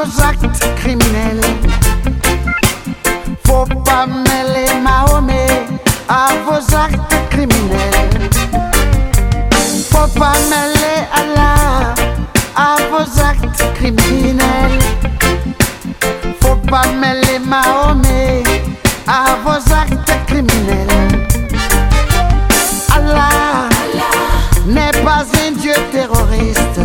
vos actes criminels. Faut pas mêler Mahomet à vos actes criminels. Faut pas mêler Allah à vos actes criminels. Faut pas mêler Mahomet à vos actes criminels. Allah n'est pas un Dieu terroriste.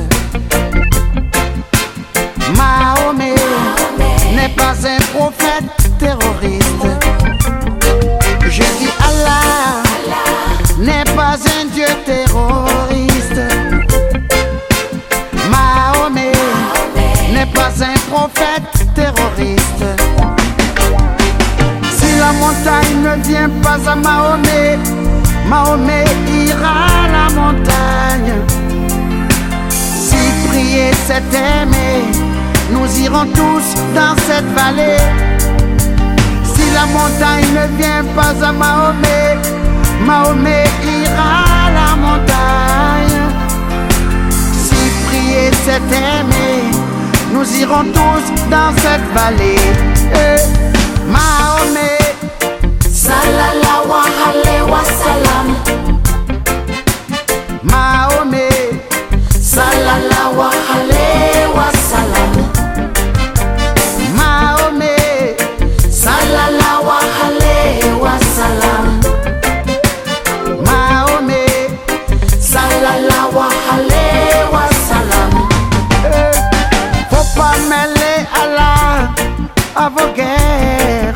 Mahomet n'est pas un prophète terroriste. Je dis Allah n'est pas un Dieu terroriste. Mahomet n'est pas un prophète terroriste. Si la montagne ne vient pas à Mahomet, Mahomet ira à la montagne. Si prier c'est aimer, nous irons tous dans cette vallée. Si la montagne ne vient pas à Mahomet, Mahomet ira à la montagne. Si prier c'est aimer, nous irons tous dans cette vallée. Mahomet, sallallahu alayhi wa sallam. Mahomet, sallallahu alayhi wa sallam. Mahomet, sallallahu alayhi wa sallam. Mahomet, sallallahu alayhi wa sallam. Faut pas mêler Allah à vos guerres.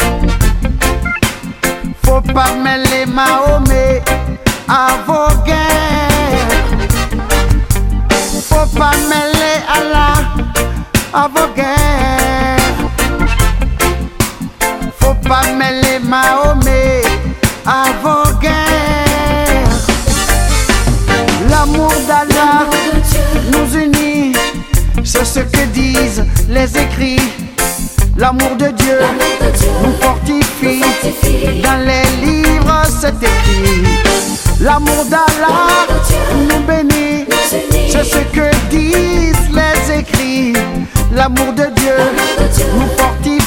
Faut pas mêler Mahomet à vos guerres. Faut pas mêler Allah à vos guerres. Faut pas mêler Mahomet à vos guerres. L'amour d'Allah nous unit, c'est ce que disent les écrits. L'amour de Dieu nous fortifie, dans les livres c'est écrit. L'amour d'Allah nous bénit, c'est ce que disent les écrits. L'amour de Dieu nous fortifie.